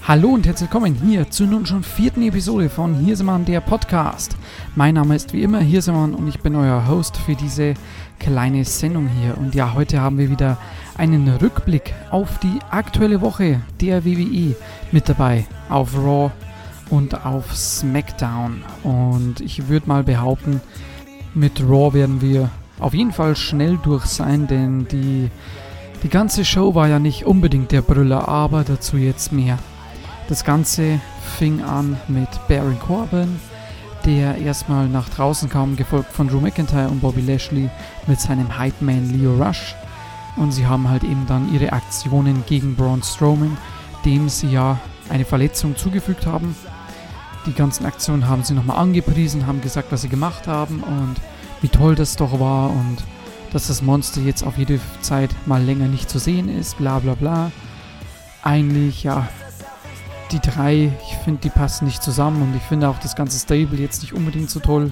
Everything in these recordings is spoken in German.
Hallo und herzlich willkommen hier zur nun schon 4. Episode von Hirsemann, der Podcast. Mein Name ist wie immer Hirsemann und ich bin euer Host für diese kleine Sendung hier. Und ja, heute haben wir wieder einen Rückblick auf die aktuelle Woche der WWE mit dabei, auf Raw und auf SmackDown. Und ich würde mal behaupten, mit Raw werden wir auf jeden Fall schnell durch sein, denn die ganze Show war ja nicht unbedingt der Brüller, aber dazu jetzt mehr. Das Ganze fing an mit Baron Corbin, der erstmal nach draußen kam, gefolgt von Drew McIntyre und Bobby Lashley mit seinem Hype-Man Lio Rush. Und sie haben halt eben dann ihre Aktionen gegen Braun Strowman, dem sie ja eine Verletzung zugefügt haben. Die ganzen Aktionen haben sie nochmal angepriesen, haben gesagt, was sie gemacht haben und wie toll das doch war und dass das Monster jetzt auf jede Zeit mal länger nicht zu sehen ist, bla bla bla. Eigentlich, ja, die drei, ich finde, die passen nicht zusammen und ich finde auch das ganze Stable jetzt nicht unbedingt so toll.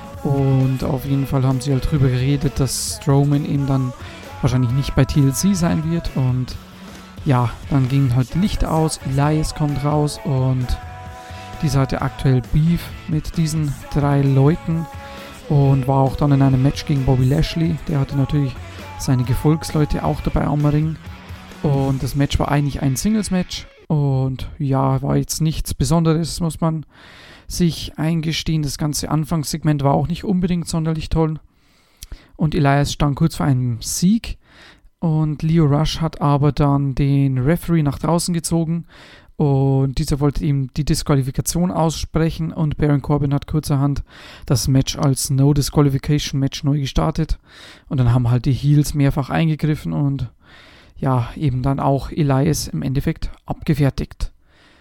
Und auf jeden Fall haben sie halt drüber geredet, dass Strowman eben dann wahrscheinlich nicht bei TLC sein wird. Und ja, dann ging halt Licht aus, Elias kommt raus und dieser hatte aktuell Beef mit diesen drei Leuten und war auch dann in einem Match gegen Bobby Lashley. Der hatte natürlich seine Gefolgsleute auch dabei am Ring. Und das Match war eigentlich ein Singles-Match. Und ja, war jetzt nichts Besonderes, muss man sich eingestehen. Das ganze Anfangssegment war auch nicht unbedingt sonderlich toll. Und Elias stand kurz vor einem Sieg. Und Lio Rush hat aber dann den Referee nach draußen gezogen. Und dieser wollte ihm die Disqualifikation aussprechen. Und Baron Corbin hat kurzerhand das Match als No-Disqualification-Match neu gestartet. Und dann haben halt die Heels mehrfach eingegriffen und ja, eben dann auch Elias im Endeffekt abgefertigt.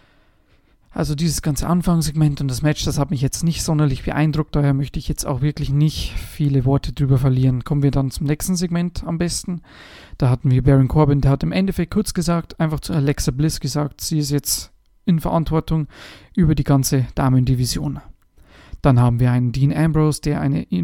Also dieses ganze Anfangssegment und das Match, das hat mich jetzt nicht sonderlich beeindruckt, daher möchte ich jetzt auch wirklich nicht viele Worte drüber verlieren. Kommen wir dann zum nächsten Segment am besten. Da hatten wir Baron Corbin, der hat im Endeffekt kurz gesagt, einfach zu Alexa Bliss gesagt, sie ist jetzt in Verantwortung über die ganze Damendivision. Dann haben wir einen Dean Ambrose, der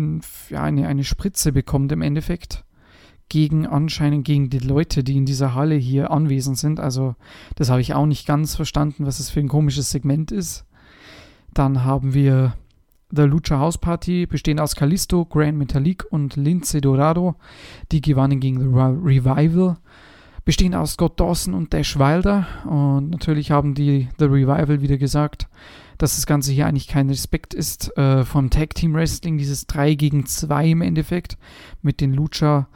eine Spritze bekommt im Endeffekt. Anscheinend gegen die Leute, die in dieser Halle hier anwesend sind. Also das habe ich auch nicht ganz verstanden, was das für ein komisches Segment ist. Dann haben wir The Lucha House Party, bestehend aus Kalisto, Grand Metalik und Lince Dorado. Die gewannen gegen The Revival, bestehend aus Scott Dawson und Dash Wilder. Und natürlich haben die The Revival wieder gesagt, dass das Ganze hier eigentlich kein Respekt ist vom Tag Team Wrestling, dieses 3 gegen 2 im Endeffekt mit den Lucha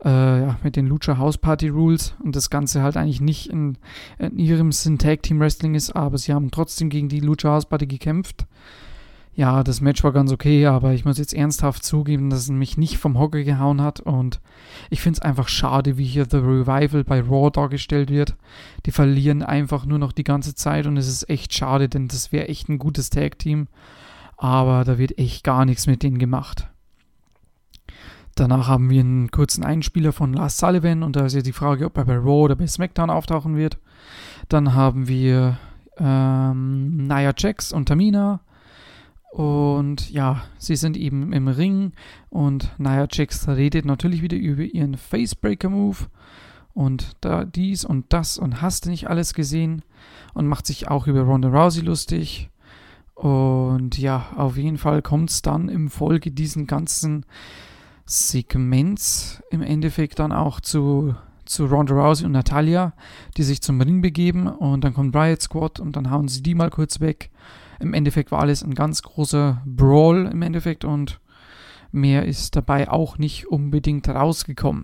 House Party Rules und das Ganze halt eigentlich nicht in ihrem Sinn Tag Team Wrestling ist, aber sie haben trotzdem gegen die Lucha House Party gekämpft. Ja, das Match war ganz okay, aber ich muss jetzt ernsthaft zugeben, dass es mich nicht vom Hocker gehauen hat und ich finde es einfach schade, wie hier The Revival bei Raw dargestellt wird. Die verlieren einfach nur noch die ganze Zeit und es ist echt schade, denn das wäre echt ein gutes Tag Team, aber da wird echt gar nichts mit denen gemacht. Danach haben wir einen kurzen Einspieler von Lars Sullivan und da ist ja die Frage, ob er bei Raw oder bei SmackDown auftauchen wird. Dann haben wir Nia Jax und Tamina und ja, sie sind eben im Ring und Nia Jax redet natürlich wieder über ihren Facebreaker-Move und da dies und das und hast du nicht alles gesehen und macht sich auch über Ronda Rousey lustig. Und ja, auf jeden Fall kommt es dann im Folge diesen ganzen Segments im Endeffekt dann auch zu Ronda Rousey und Natalya, die sich zum Ring begeben und dann kommt Riot Squad und dann hauen sie die mal kurz weg. Im Endeffekt war alles ein ganz großer Brawl im Endeffekt und mehr ist dabei auch nicht unbedingt rausgekommen.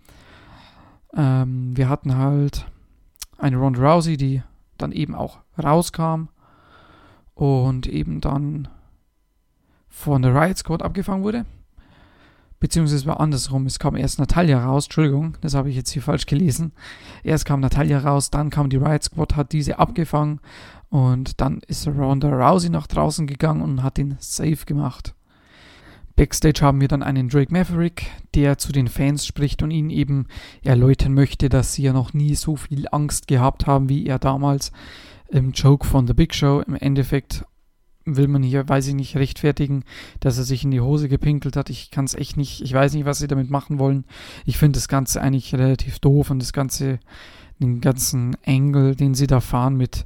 Wir hatten halt eine Ronda Rousey, die dann eben auch rauskam und eben dann von der Riot Squad abgefangen wurde. Beziehungsweise war andersrum, es kam erst Natalya raus, Entschuldigung, das habe ich jetzt hier falsch gelesen. Erst kam Natalya raus, dann kam die Riot Squad, hat diese abgefangen und dann ist Ronda Rousey nach draußen gegangen und hat den Save gemacht. Backstage haben wir dann einen Drake Maverick, der zu den Fans spricht und ihnen eben erläutern möchte, dass sie ja noch nie so viel Angst gehabt haben, wie er damals im Joke von The Big Show. Im Endeffekt will man hier, weiß ich nicht, rechtfertigen, dass er sich in die Hose gepinkelt hat. Ich kann es echt nicht, ich weiß nicht, was sie damit machen wollen. Ich finde das Ganze eigentlich relativ doof und den ganzen Angle, den sie da fahren mit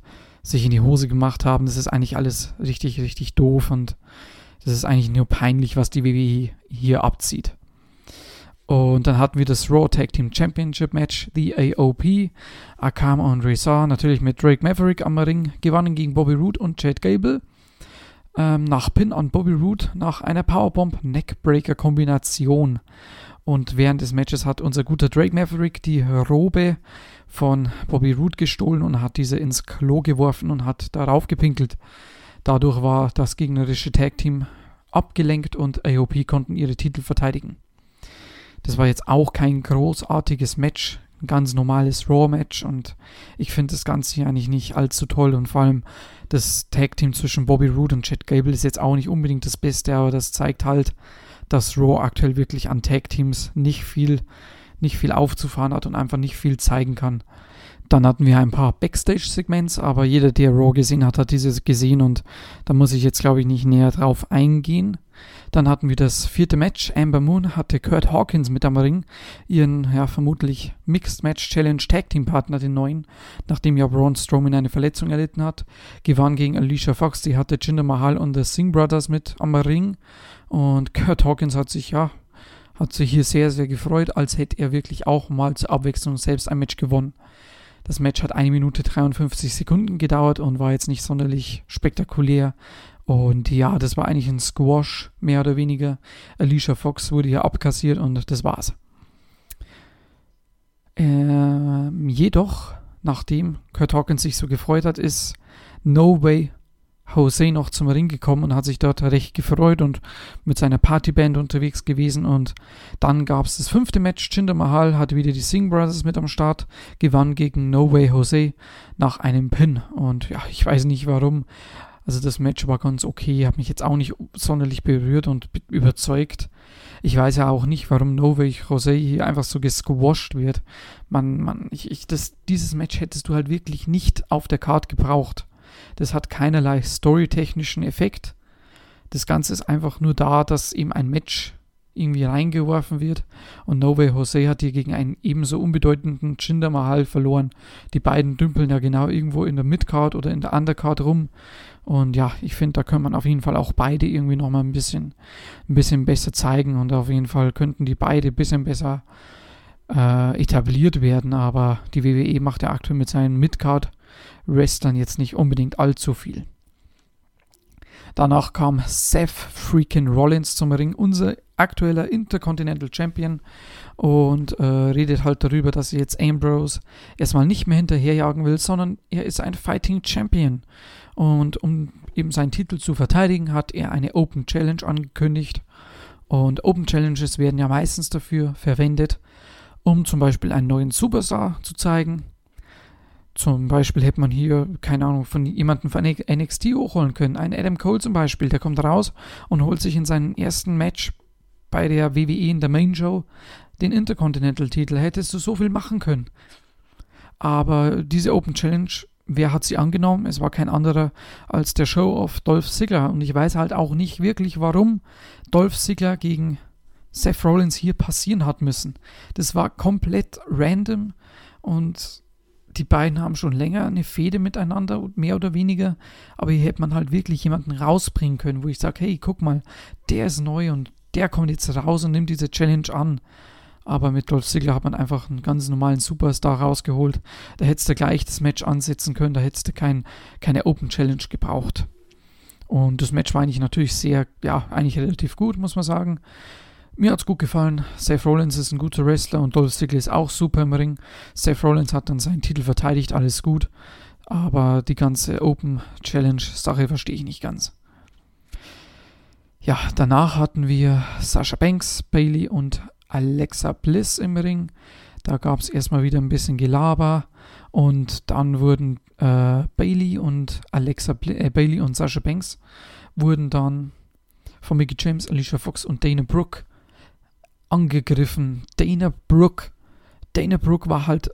sich in die Hose gemacht haben. Das ist eigentlich alles richtig, richtig doof und das ist eigentlich nur peinlich, was die WWE hier abzieht. Und dann hatten wir das Raw Tag Team Championship Match, die AOP. Akama und Rezar natürlich mit Drake Maverick am Ring gewannen gegen Bobby Roode und Chad Gable. Nach Pin an Bobby Roode nach einer Powerbomb-Neckbreaker-Kombination. Und während des Matches hat unser guter Drake Maverick die Robe von Bobby Roode gestohlen und hat diese ins Klo geworfen und hat darauf gepinkelt. Dadurch war das gegnerische Tag-Team abgelenkt und AOP konnten ihre Titel verteidigen. Das war jetzt auch kein großartiges Match, ein ganz normales Raw-Match und ich finde das Ganze hier eigentlich nicht allzu toll und vor allem das Tag-Team zwischen Bobby Roode und Chad Gable ist jetzt auch nicht unbedingt das Beste, aber das zeigt halt, dass Raw aktuell wirklich an Tag-Teams nicht viel aufzufahren hat und einfach nicht viel zeigen kann. Dann hatten wir ein paar Backstage-Segments, aber jeder, der Raw gesehen hat, hat dieses gesehen und da muss ich jetzt, glaube ich, nicht näher drauf eingehen. Dann hatten wir das 4. Match. Amber Moon hatte Kurt Hawkins mit am Ring, ihren vermutlich Mixed Match Challenge Tag Team Partner, den neuen, nachdem ja Braun Strowman eine Verletzung erlitten hat. Gewann gegen Alicia Fox, die hatte Jinder Mahal und the Singh Brothers mit am Ring und Kurt Hawkins hat sich hier sehr, sehr gefreut, als hätte er wirklich auch mal zur Abwechslung selbst ein Match gewonnen. Das Match hat 1 Minute 53 Sekunden gedauert und war jetzt nicht sonderlich spektakulär. Und ja, das war eigentlich ein Squash, mehr oder weniger. Alicia Fox wurde hier abkassiert und das war's. Jedoch, nachdem Kurt Hawkins sich so gefreut hat, ist No Way Jose noch zum Ring gekommen und hat sich dort recht gefreut und mit seiner Partyband unterwegs gewesen. Und dann gab es das 5. Match. Jinder Mahal hatte wieder die Singh Brothers mit am Start, gewann gegen No Way Jose nach einem Pin. Und ja, ich weiß nicht warum. Also das Match war ganz okay, hat mich jetzt auch nicht sonderlich berührt und überzeugt. Ich weiß ja auch nicht, warum No Way Jose hier einfach so gesquasht wird. Dieses Match hättest du halt wirklich nicht auf der Card gebraucht. Das hat keinerlei storytechnischen Effekt. Das Ganze ist einfach nur da, dass eben ein Match irgendwie reingeworfen wird. Und No Way Jose hat hier gegen einen ebenso unbedeutenden Jinder Mahal verloren. Die beiden dümpeln ja genau irgendwo in der Midcard oder in der Undercard rum. Und ja, ich finde, da könnte man auf jeden Fall auch beide irgendwie nochmal ein bisschen besser zeigen. Und auf jeden Fall könnten die beide ein bisschen besser etabliert werden. Aber die WWE macht ja aktuell mit seinen Midcard-Wrestlern jetzt nicht unbedingt allzu viel. Danach kam Seth freaking Rollins zum Ring, unser aktueller Intercontinental Champion, und redet halt darüber, dass er jetzt Ambrose erstmal nicht mehr hinterherjagen will, sondern er ist ein Fighting Champion. Und um eben seinen Titel zu verteidigen, hat er eine Open Challenge angekündigt. Und Open Challenges werden ja meistens dafür verwendet, um zum Beispiel einen neuen Superstar zu zeigen. Zum Beispiel hätte man hier, keine Ahnung, von jemandem von NXT hochholen können. Ein Adam Cole zum Beispiel, der kommt raus und holt sich in seinem ersten Match bei der WWE in der Main Show den Intercontinental-Titel. Hättest du so viel machen können. Aber diese Open Challenge, wer hat sie angenommen? Es war kein anderer als der Show-Off Dolph Ziggler. Und ich weiß halt auch nicht wirklich, warum Dolph Ziggler gegen Seth Rollins hier passieren hat müssen. Das war komplett random und die beiden haben schon länger eine Fehde miteinander, mehr oder weniger, aber hier hätte man halt wirklich jemanden rausbringen können, wo ich sage, hey, guck mal, der ist neu und der kommt jetzt raus und nimmt diese Challenge an. Aber mit Dolph Ziggler hat man einfach einen ganz normalen Superstar rausgeholt. Da hättest du gleich das Match ansetzen können, da hättest du keine Open Challenge gebraucht. Und das Match war eigentlich relativ gut, muss man sagen. Mir hat es gut gefallen. Seth Rollins ist ein guter Wrestler und Dolph Ziggler ist auch super im Ring. Seth Rollins hat dann seinen Titel verteidigt, alles gut. Aber die ganze Open Challenge Sache verstehe ich nicht ganz. Ja, danach hatten wir Sasha Banks, Bayley und Alexa Bliss im Ring. Da gab es erstmal wieder ein bisschen Gelaber und dann wurden Bayley und Sasha Banks wurden dann von Mickie James, Alicia Fox und Dana Brooke angegriffen. Dana Brooke war halt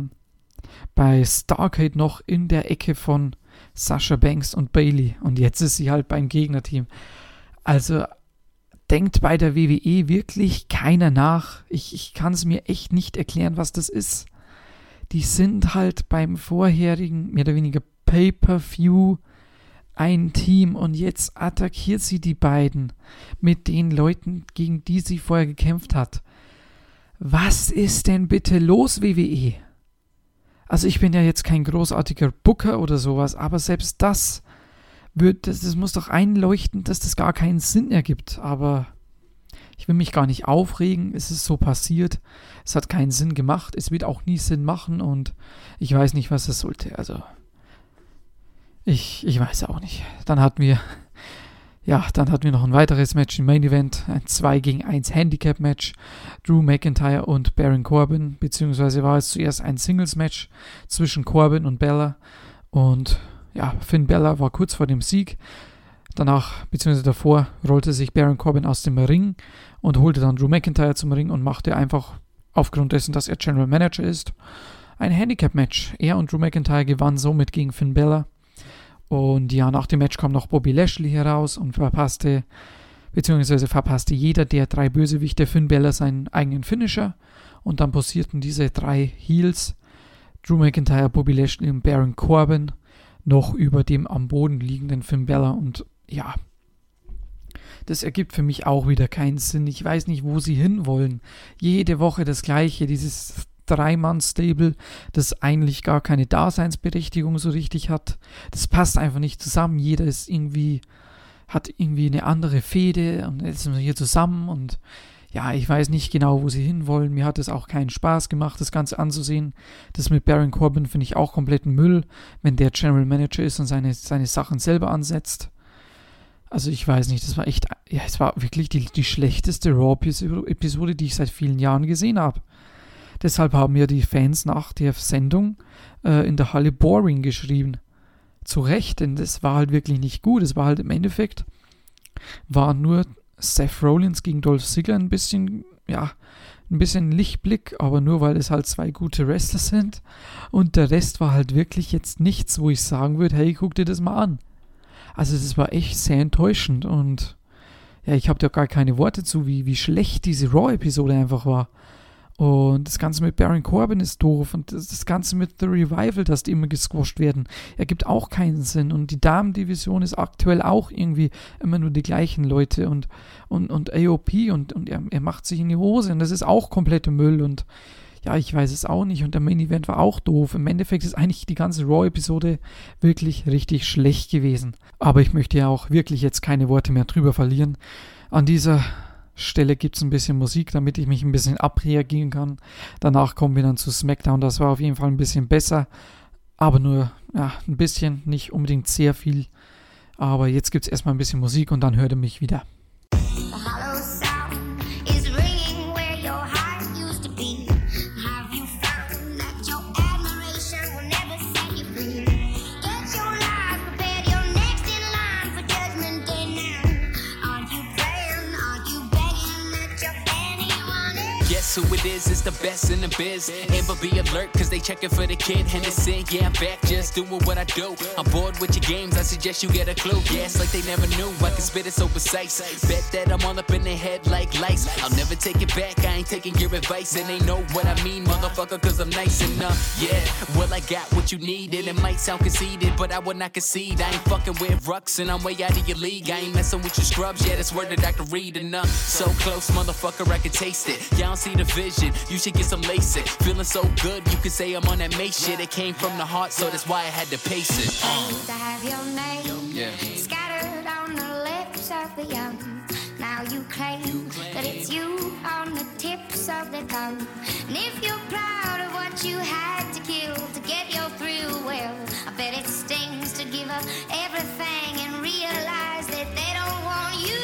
bei Starrcade noch in der Ecke von Sasha Banks und Bayley und jetzt ist sie halt beim Gegnerteam. Also denkt bei der WWE wirklich keiner nach. Ich kann es mir echt nicht erklären, was das ist. Die sind halt beim vorherigen, mehr oder weniger Pay-Per-View ein Team und jetzt attackiert sie die beiden mit den Leuten, gegen die sie vorher gekämpft hat. Was ist denn bitte los, WWE? Also ich bin ja jetzt kein großartiger Booker oder sowas, aber selbst das muss doch einleuchten, dass das gar keinen Sinn ergibt. Aber ich will mich gar nicht aufregen, es ist so passiert, es hat keinen Sinn gemacht, es wird auch nie Sinn machen und ich weiß nicht, was es sollte. Also ich weiß auch nicht. Dann hatten wir noch ein weiteres Match im Main Event, ein 2-gegen-1 Handicap-Match. Drew McIntyre und Baron Corbin, beziehungsweise war es zuerst ein Singles-Match zwischen Corbin und Bella. Und ja, Finn Bella war kurz vor dem Sieg. Danach, beziehungsweise davor, rollte sich Baron Corbin aus dem Ring und holte dann Drew McIntyre zum Ring und machte einfach, aufgrund dessen, dass er General Manager ist, ein Handicap-Match. Er und Drew McIntyre gewannen somit gegen Finn Bella. Und ja, nach dem Match kam noch Bobby Lashley heraus und verpasste jeder der 3 Bösewichte Finn Bella seinen eigenen Finisher. Und dann posierten diese 3 Heels, Drew McIntyre, Bobby Lashley und Baron Corbin, noch über dem am Boden liegenden Finn Bella. Und ja, das ergibt für mich auch wieder keinen Sinn. Ich weiß nicht, wo sie hinwollen. Jede Woche das Gleiche, dieses 3-Mann-Stable, das eigentlich gar keine Daseinsberechtigung so richtig hat. Das passt einfach nicht zusammen. Jeder hat irgendwie eine andere Fehde und jetzt sind wir hier zusammen und ja, ich weiß nicht genau, wo sie hinwollen. Mir hat es auch keinen Spaß gemacht, das Ganze anzusehen. Das mit Baron Corbin finde ich auch kompletten Müll, wenn der General Manager ist und seine Sachen selber ansetzt. Also ich weiß nicht, es war wirklich die schlechteste Raw-Episode, die ich seit vielen Jahren gesehen habe. Deshalb haben ja die Fans nach der Sendung in der Halle boring geschrieben. Zu Recht, denn das war halt wirklich nicht gut. Es war halt im Endeffekt, war nur Seth Rollins gegen Dolph Ziggler ein bisschen Lichtblick, aber nur weil es halt 2 gute Wrestler sind. Und der Rest war halt wirklich jetzt nichts, wo ich sagen würde, hey, guck dir das mal an. Also das war echt sehr enttäuschend und ja, ich habe da gar keine Worte zu, wie schlecht diese Raw-Episode einfach war. Und das Ganze mit Baron Corbin ist doof und das Ganze mit The Revival, dass die immer gesquasht werden, ergibt auch keinen Sinn. Und die Damen-Division ist aktuell auch irgendwie immer nur die gleichen Leute und AOP und er macht sich in die Hose und das ist auch kompletter Müll und ja, ich weiß es auch nicht und der Main Event war auch doof. Im Endeffekt ist eigentlich die ganze Raw-Episode wirklich richtig schlecht gewesen. Aber ich möchte ja auch wirklich jetzt keine Worte mehr drüber verlieren. An dieser Stelle gibt es ein bisschen Musik, damit ich mich ein bisschen abreagieren kann. Danach kommen wir dann zu SmackDown. Das war auf jeden Fall ein bisschen besser, aber nur ein bisschen, nicht unbedingt sehr viel. Aber jetzt gibt es erstmal ein bisschen Musik und dann hört ihr mich wieder. Who it is the best in the biz. Amber, be alert, cause they checking for the kid Henderson. Yeah, I'm back, just doing what I do. I'm bored with your games, I suggest you get a clue. Yeah, it's like they never knew, I can spit it so precise. Bet that I'm all up in their head like lice. I'll never take it back, I ain't taking your advice. And they know what I mean, motherfucker, cause I'm nice enough. Yeah, well I got what you needed. It might sound conceited, but I would not concede. I ain't fucking with rucks and I'm way out of your league. I ain't messing with your scrubs, yeah, that's word that I can read enough. So close, motherfucker, I can taste it. Y'all don't see the vision, you should get some LASIK. Feeling so good, you could say I'm on that May shit. It came from the heart, so that's why I had to pace it. To have your name scattered on the lips of the young. Now you claim that it's you on the tips of the tongue. And if you're proud of what you had to kill to get your thrill, well, I bet it stings to give up everything and realize that they don't want you.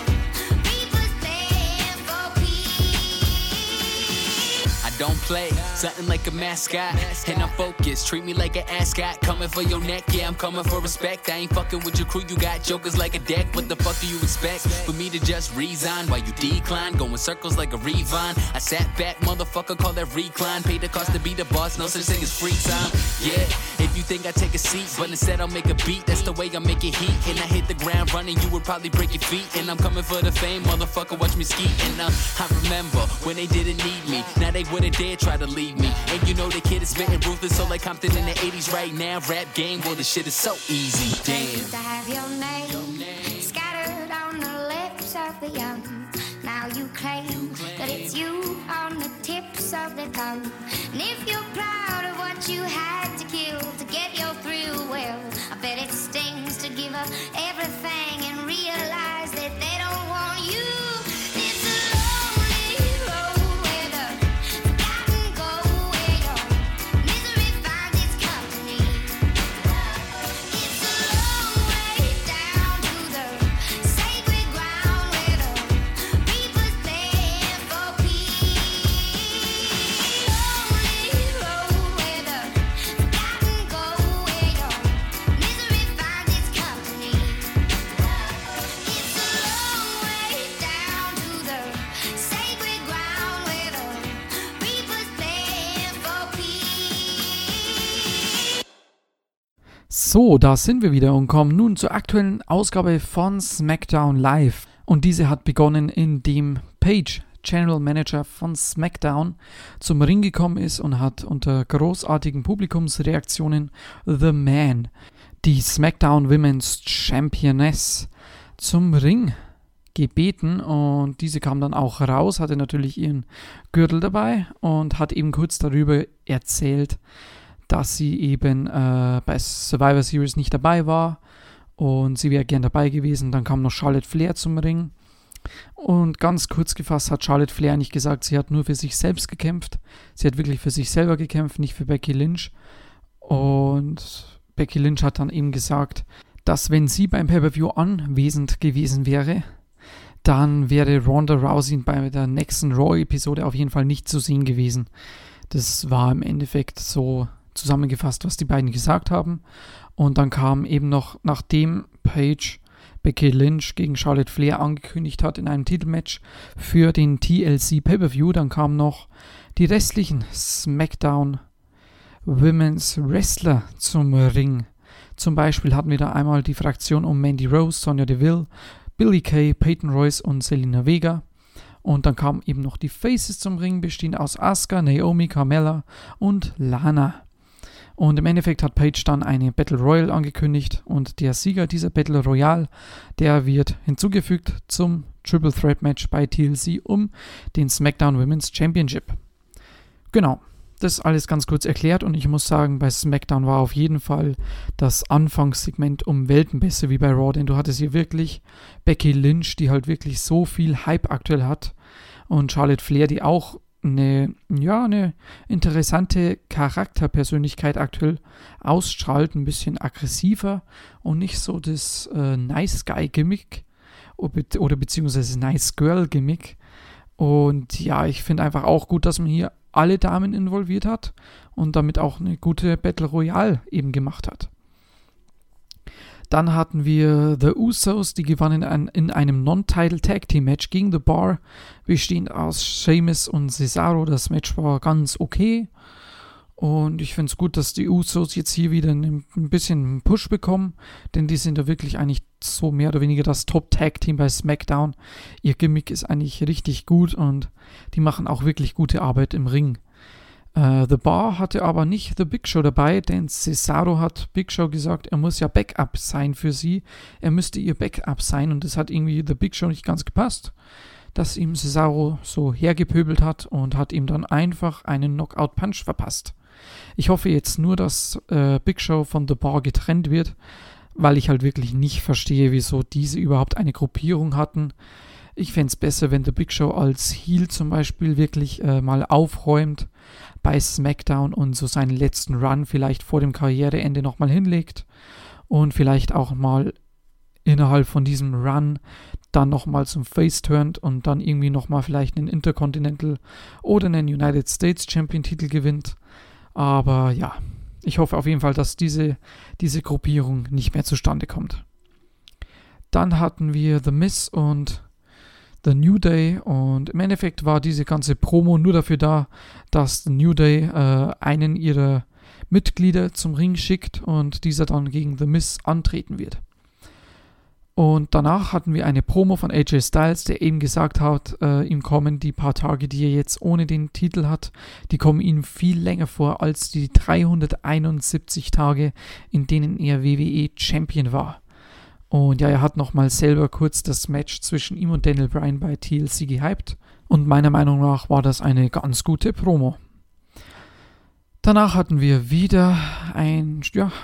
Don't play, something like a mascot. And I'm focused, treat me like an ascot. Coming for your neck, yeah, I'm coming for respect. I ain't fucking with your crew, you got jokers like a deck. What the fuck do you expect? For me to just resign while you decline, going circles like a Revine. I sat back, motherfucker, call that recline. Pay the cost to be the boss, no such thing as free time. Yeah, if you think I take a seat, but instead I'll make a beat. That's the way I make it heat. And I hit the ground running, you would probably break your feet. And I'm coming for the fame, motherfucker, watch me ski. And I remember when they didn't need me. Now they wouldn't dare try to leave me. And you know the kid is spitting ruthless, so like Compton in the 80s right now. Rap game, well, the shit is so easy, damn. To have your name scattered on the lips of the young. Now you claim that it's you on the tips of the tongue. And if you're proud of what you had to kill to get your thrill, well, I bet it stings to give up everything and realize that they don't want you. It's a lonely road where the forgotten go, where your misery finds its company. It's a long way down to the sacred ground where the reapers stand for peace. Lonely road where the forgotten go, where your misery finds its company. It's a long way down to the sacred ground where the reapers stand for peace. So, da sind wir wieder und kommen nun zur aktuellen Ausgabe von SmackDown Live. Und diese hat begonnen, indem Paige, General Manager von SmackDown, zum Ring gekommen ist und hat unter großartigen Publikumsreaktionen The Man, die SmackDown Women's Championess, zum Ring gebeten. Und diese kam dann auch raus, hatte natürlich ihren Gürtel dabei und hat eben kurz darüber erzählt, dass sie eben bei Survivor Series nicht dabei war und sie wäre gern dabei gewesen. Dann kam noch Charlotte Flair zum Ring und ganz kurz gefasst hat Charlotte Flair nicht gesagt, sie hat nur für sich selbst gekämpft. Sie hat wirklich für sich selber gekämpft, nicht für Becky Lynch. Und Becky Lynch hat dann eben gesagt, dass wenn sie beim Pay-Per-View anwesend gewesen wäre, dann wäre Ronda Rousey bei der nächsten Raw-Episode auf jeden Fall nicht zu sehen gewesen. Das war im Endeffekt so zusammengefasst, was die beiden gesagt haben. Und dann kam eben noch, nachdem Paige Becky Lynch gegen Charlotte Flair angekündigt hat in einem Titelmatch für den TLC Pay-Per-View, dann kamen noch die restlichen SmackDown Women's Wrestler zum Ring. Zum Beispiel hatten wir da einmal die Fraktion um Mandy Rose, Sonya Deville, Billie Kay, Peyton Royce und Zelina Vega. Und dann kamen eben noch die Faces zum Ring, bestehend aus Asuka, Naomi, Carmella und Lana. Und im Endeffekt hat Paige dann eine Battle Royale angekündigt und der Sieger dieser Battle Royale, der wird hinzugefügt zum Triple Threat Match bei TLC um den SmackDown Women's Championship. Genau, das ist alles ganz kurz erklärt und ich muss sagen, bei SmackDown war auf jeden Fall das Anfangssegment um Welten besser wie bei Raw, denn du hattest hier wirklich Becky Lynch, die halt wirklich so viel Hype aktuell hat, und Charlotte Flair, die auch eine interessante Charakterpersönlichkeit aktuell ausstrahlt, ein bisschen aggressiver und nicht so das Nice Guy Gimmick oder beziehungsweise Nice Girl Gimmick. Und ja, ich finde einfach auch gut, dass man hier alle Damen involviert hat und damit auch eine gute Battle Royale eben gemacht hat. Dann hatten wir The Usos, die gewannen in einem Non-Title Tag Team Match gegen The Bar, bestehend aus Sheamus und Cesaro. Das Match war ganz okay und ich finde es gut, dass die Usos jetzt hier wieder ein bisschen Push bekommen, denn die sind ja wirklich eigentlich so mehr oder weniger das Top-Tag-Team bei SmackDown. Ihr Gimmick ist eigentlich richtig gut und die machen auch wirklich gute Arbeit im Ring. The Bar hatte aber nicht The Big Show dabei, denn Cesaro hat Big Show gesagt, er muss ja Backup sein für sie. Er müsste ihr Backup sein und das hat irgendwie The Big Show nicht ganz gepasst, dass ihm Cesaro so hergepöbelt hat und hat ihm dann einfach einen Knockout-Punch verpasst. Ich hoffe jetzt nur, dass Big Show von The Bar getrennt wird, weil ich halt wirklich nicht verstehe, wieso diese überhaupt eine Gruppierung hatten. Ich fände es besser, wenn The Big Show als Heel zum Beispiel wirklich mal aufräumt bei SmackDown und so seinen letzten Run vielleicht vor dem Karriereende nochmal hinlegt und vielleicht auch mal innerhalb von diesem Run dann nochmal zum Face turnt und dann irgendwie nochmal vielleicht einen Intercontinental oder einen United States Champion Titel gewinnt. Aber ja, ich hoffe auf jeden Fall, dass diese Gruppierung nicht mehr zustande kommt. Dann hatten wir The Miz und The New Day und im Endeffekt war diese ganze Promo nur dafür da, dass The New Day einen ihrer Mitglieder zum Ring schickt und dieser dann gegen The Miz antreten wird. Und danach hatten wir eine Promo von AJ Styles, der eben gesagt hat, ihm kommen die paar Tage, die er jetzt ohne den Titel hat, die kommen ihm viel länger vor als die 371 Tage, in denen er WWE Champion war. Und ja, er hat nochmal selber kurz das Match zwischen ihm und Daniel Bryan bei TLC gehypt. Und meiner Meinung nach war das eine ganz gute Promo. Danach hatten wir wieder einen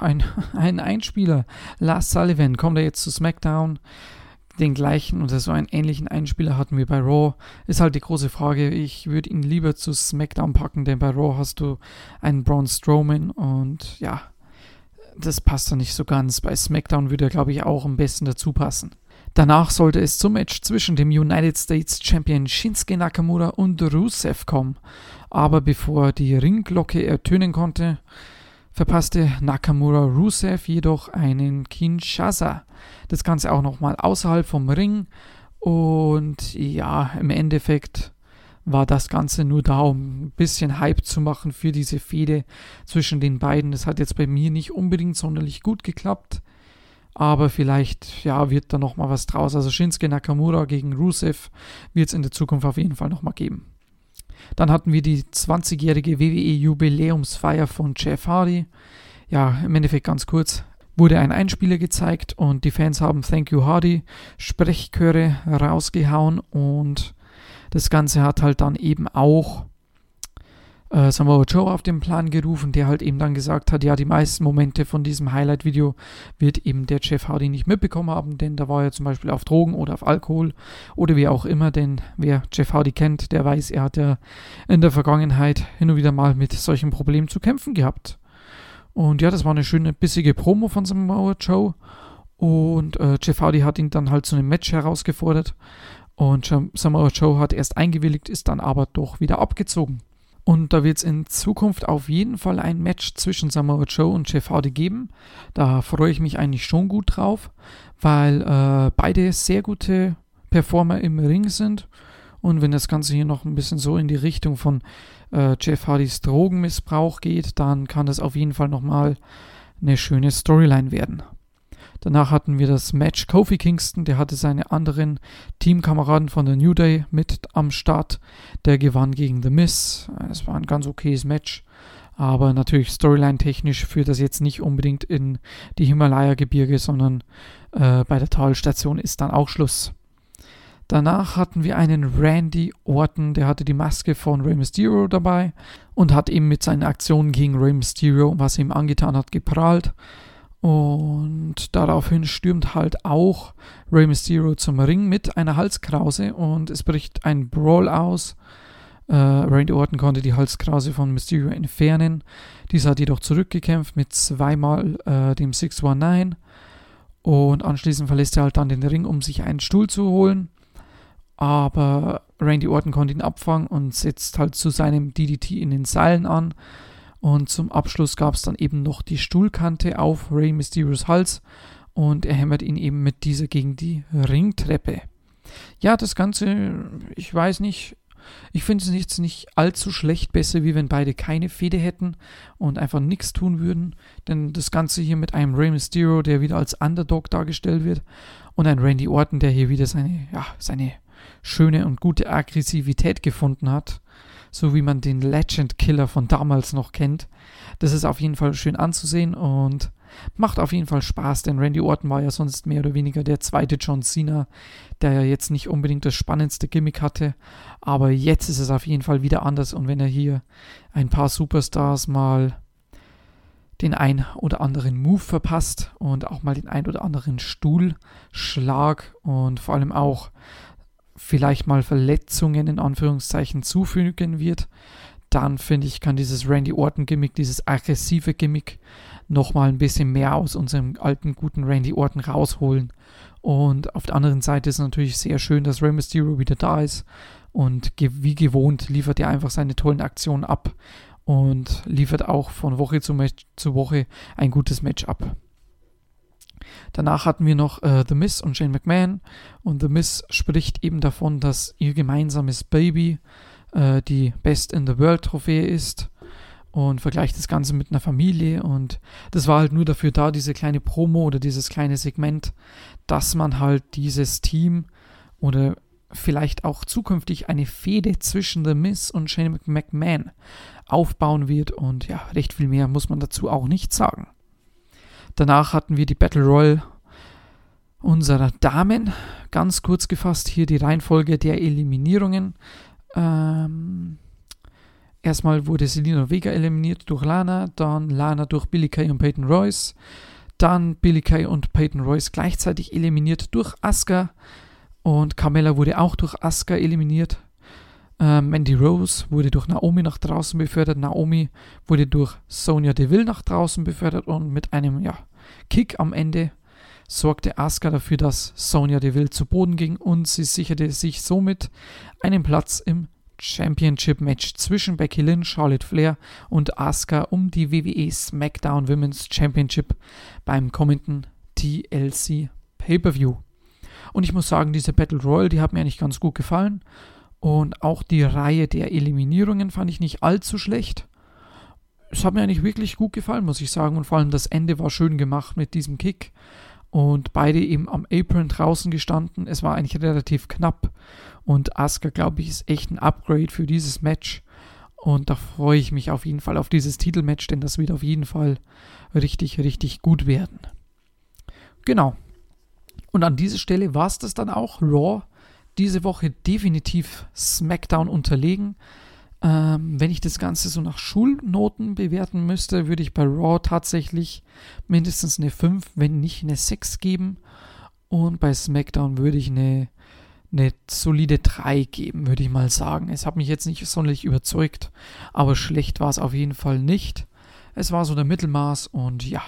Einspieler. Lars Sullivan kommt jetzt zu SmackDown. Den gleichen oder so einen ähnlichen Einspieler hatten wir bei Raw. Ist halt die große Frage. Ich würde ihn lieber zu SmackDown packen, denn bei Raw hast du einen Braun Strowman und ja, das passt da nicht so ganz. Bei SmackDown würde er, glaube ich, auch am besten dazu passen. Danach sollte es zum Match zwischen dem United States Champion Shinsuke Nakamura und Rusev kommen. Aber bevor die Ringglocke ertönen konnte, verpasste Nakamura Rusev jedoch einen Kinshasa. Das Ganze auch nochmal außerhalb vom Ring. Und ja, im Endeffekt war das Ganze nur da, um ein bisschen Hype zu machen für diese Fehde zwischen den beiden. Das hat jetzt bei mir nicht unbedingt sonderlich gut geklappt, aber vielleicht ja, wird da nochmal was draus. Also Shinsuke Nakamura gegen Rusev wird es in der Zukunft auf jeden Fall nochmal geben. Dann hatten wir die 20-jährige WWE-Jubiläumsfeier von Jeff Hardy. Ja, im Endeffekt ganz kurz. Wurde ein Einspieler gezeigt und die Fans haben Thank You Hardy Sprechchöre rausgehauen und das Ganze hat halt dann eben auch Samoa Joe auf den Plan gerufen, der halt eben dann gesagt hat, ja, die meisten Momente von diesem Highlight-Video wird eben der Jeff Hardy nicht mitbekommen haben, denn da war er zum Beispiel auf Drogen oder auf Alkohol oder wie auch immer, denn wer Jeff Hardy kennt, der weiß, er hat ja in der Vergangenheit hin und wieder mal mit solchen Problemen zu kämpfen gehabt. Und ja, das war eine schöne, bissige Promo von Samoa Joe und Jeff Hardy hat ihn dann halt zu einem Match herausgefordert und Samoa Joe hat erst eingewilligt, ist dann aber doch wieder abgezogen. Und da wird es in Zukunft auf jeden Fall ein Match zwischen Samoa Joe und Jeff Hardy geben. Da freue ich mich eigentlich schon gut drauf, weil beide sehr gute Performer im Ring sind. Und wenn das Ganze hier noch ein bisschen so in die Richtung von Jeff Hardys Drogenmissbrauch geht, dann kann das auf jeden Fall nochmal eine schöne Storyline werden. Danach hatten wir das Match Kofi Kingston, der hatte seine anderen Teamkameraden von der New Day mit am Start. Der gewann gegen The Miz. Es war ein ganz okayes Match, aber natürlich Storyline-technisch führt das jetzt nicht unbedingt in die Himalaya-Gebirge, sondern bei der Talstation ist dann auch Schluss. Danach hatten wir einen Randy Orton, der hatte die Maske von Rey Mysterio dabei und hat eben mit seinen Aktionen gegen Rey Mysterio, was er ihm angetan hat, geprahlt. Und daraufhin stürmt halt auch Rey Mysterio zum Ring mit einer Halskrause und es bricht ein Brawl aus. Randy Orton konnte die Halskrause von Mysterio entfernen. Dieser hat jedoch zurückgekämpft mit zweimal dem 619 und anschließend verlässt er halt dann den Ring, um sich einen Stuhl zu holen. Aber Randy Orton konnte ihn abfangen und setzt halt zu seinem DDT in den Seilen an. Und zum Abschluss gab es dann eben noch die Stuhlkante auf Rey Mysterios Hals und er hämmert ihn eben mit dieser gegen die Ringtreppe. Ja, das Ganze, ich weiß nicht, ich finde es jetzt nicht allzu schlecht, besser wie wenn beide keine Fehde hätten und einfach nichts tun würden, denn das Ganze hier mit einem Rey Mysterio, der wieder als Underdog dargestellt wird und ein Randy Orton, der hier wieder seine schöne und gute Aggressivität gefunden hat, so wie man den Legend Killer von damals noch kennt. Das ist auf jeden Fall schön anzusehen und macht auf jeden Fall Spaß, denn Randy Orton war ja sonst mehr oder weniger der zweite John Cena, der ja jetzt nicht unbedingt das spannendste Gimmick hatte, aber jetzt ist es auf jeden Fall wieder anders und wenn er hier ein paar Superstars mal den ein oder anderen Move verpasst und auch mal den ein oder anderen Stuhlschlag und vor allem auch vielleicht mal Verletzungen in Anführungszeichen zufügen wird, dann finde ich, kann dieses Randy Orton-Gimmick, dieses aggressive Gimmick, nochmal ein bisschen mehr aus unserem alten, guten Randy Orton rausholen. Und auf der anderen Seite ist es natürlich sehr schön, dass Rey Mysterio wieder da ist. Und wie gewohnt liefert er einfach seine tollen Aktionen ab und liefert auch von Woche zu Woche ein gutes Match ab. Danach hatten wir noch The Miz und Shane McMahon. Und The Miz spricht eben davon, dass ihr gemeinsames Baby die Best in the World Trophäe ist. Und vergleicht das Ganze mit einer Familie. Und das war halt nur dafür da, diese kleine Promo oder dieses kleine Segment, dass man halt dieses Team oder vielleicht auch zukünftig eine Fehde zwischen The Miz und Shane McMahon aufbauen wird. Und ja, recht viel mehr muss man dazu auch nicht sagen. Danach hatten wir die Battle Royale unserer Damen. Ganz kurz gefasst hier die Reihenfolge der Eliminierungen. Erstmal wurde Zelina Vega eliminiert durch Lana, dann Lana durch Billie Kay und Peyton Royce, dann Billie Kay und Peyton Royce gleichzeitig eliminiert durch Asuka und Carmella wurde auch durch Asuka eliminiert. Mandy Rose wurde durch Naomi nach draußen befördert, Naomi wurde durch Sonya Deville nach draußen befördert und mit einem Kick am Ende sorgte Asuka dafür, dass Sonya Deville zu Boden ging und sie sicherte sich somit einen Platz im Championship-Match zwischen Becky Lynch, Charlotte Flair und Asuka um die WWE SmackDown Women's Championship beim kommenden TLC Pay-Per-View. Und ich muss sagen, diese Battle Royale, die hat mir eigentlich ganz gut gefallen. Und auch die Reihe der Eliminierungen fand ich nicht allzu schlecht. Es hat mir eigentlich wirklich gut gefallen, muss ich sagen. Und vor allem das Ende war schön gemacht mit diesem Kick. Und beide eben am Apron draußen gestanden. Es war eigentlich relativ knapp. Und Asuka, glaube ich, ist echt ein Upgrade für dieses Match. Und da freue ich mich auf jeden Fall auf dieses Titelmatch, denn das wird auf jeden Fall richtig, richtig gut werden. Genau. Und an dieser Stelle war es das dann auch. Raw diese Woche definitiv SmackDown unterlegen. Wenn ich das Ganze so nach Schulnoten bewerten müsste, würde ich bei Raw tatsächlich mindestens eine 5, wenn nicht eine 6 geben. Und bei SmackDown würde ich eine solide 3 geben, würde ich mal sagen. Es hat mich jetzt nicht sonderlich überzeugt, aber schlecht war es auf jeden Fall nicht. Es war so der Mittelmaß und ja.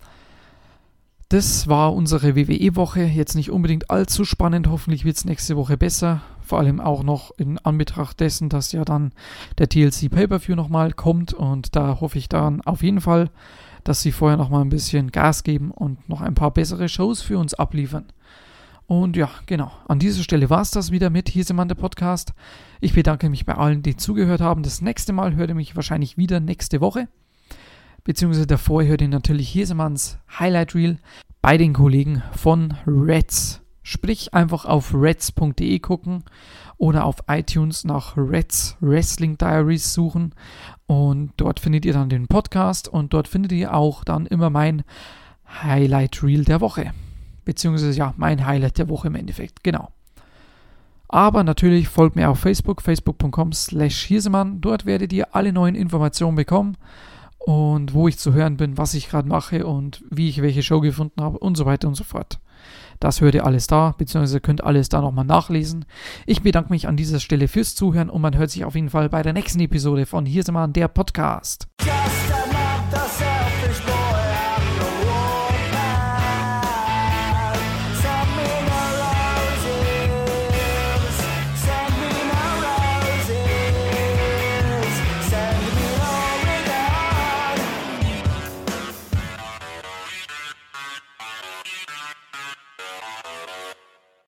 Das war unsere WWE-Woche. Jetzt nicht unbedingt allzu spannend. Hoffentlich wird es nächste Woche besser. Vor allem auch noch in Anbetracht dessen, dass ja dann der TLC Pay-Per-View nochmal kommt. Und da hoffe ich dann auf jeden Fall, dass sie vorher nochmal ein bisschen Gas geben und noch ein paar bessere Shows für uns abliefern. Und ja, genau. An dieser Stelle war es das wieder mit Hirsemann, der Podcast. Ich bedanke mich bei allen, die zugehört haben. Das nächste Mal hört ihr mich wahrscheinlich wieder nächste Woche. Beziehungsweise davor hört ihr natürlich Hirsemanns Highlight Reel bei den Kollegen von Reds. Sprich, einfach auf reds.de gucken oder auf iTunes nach Reds Wrestling Diaries suchen und dort findet ihr dann den Podcast und dort findet ihr auch dann immer mein Highlight Reel der Woche. Beziehungsweise ja, mein Highlight der Woche im Endeffekt, genau. Aber natürlich folgt mir auf Facebook, facebook.com/Hirsemann. Dort werdet ihr alle neuen Informationen bekommen. Und wo ich zu hören bin, was ich gerade mache und wie ich welche Show gefunden habe und so weiter und so fort. Das hört ihr alles da, beziehungsweise könnt alles da nochmal nachlesen. Ich bedanke mich an dieser Stelle fürs Zuhören und man hört sich auf jeden Fall bei der nächsten Episode von Hirsemann, der Podcast.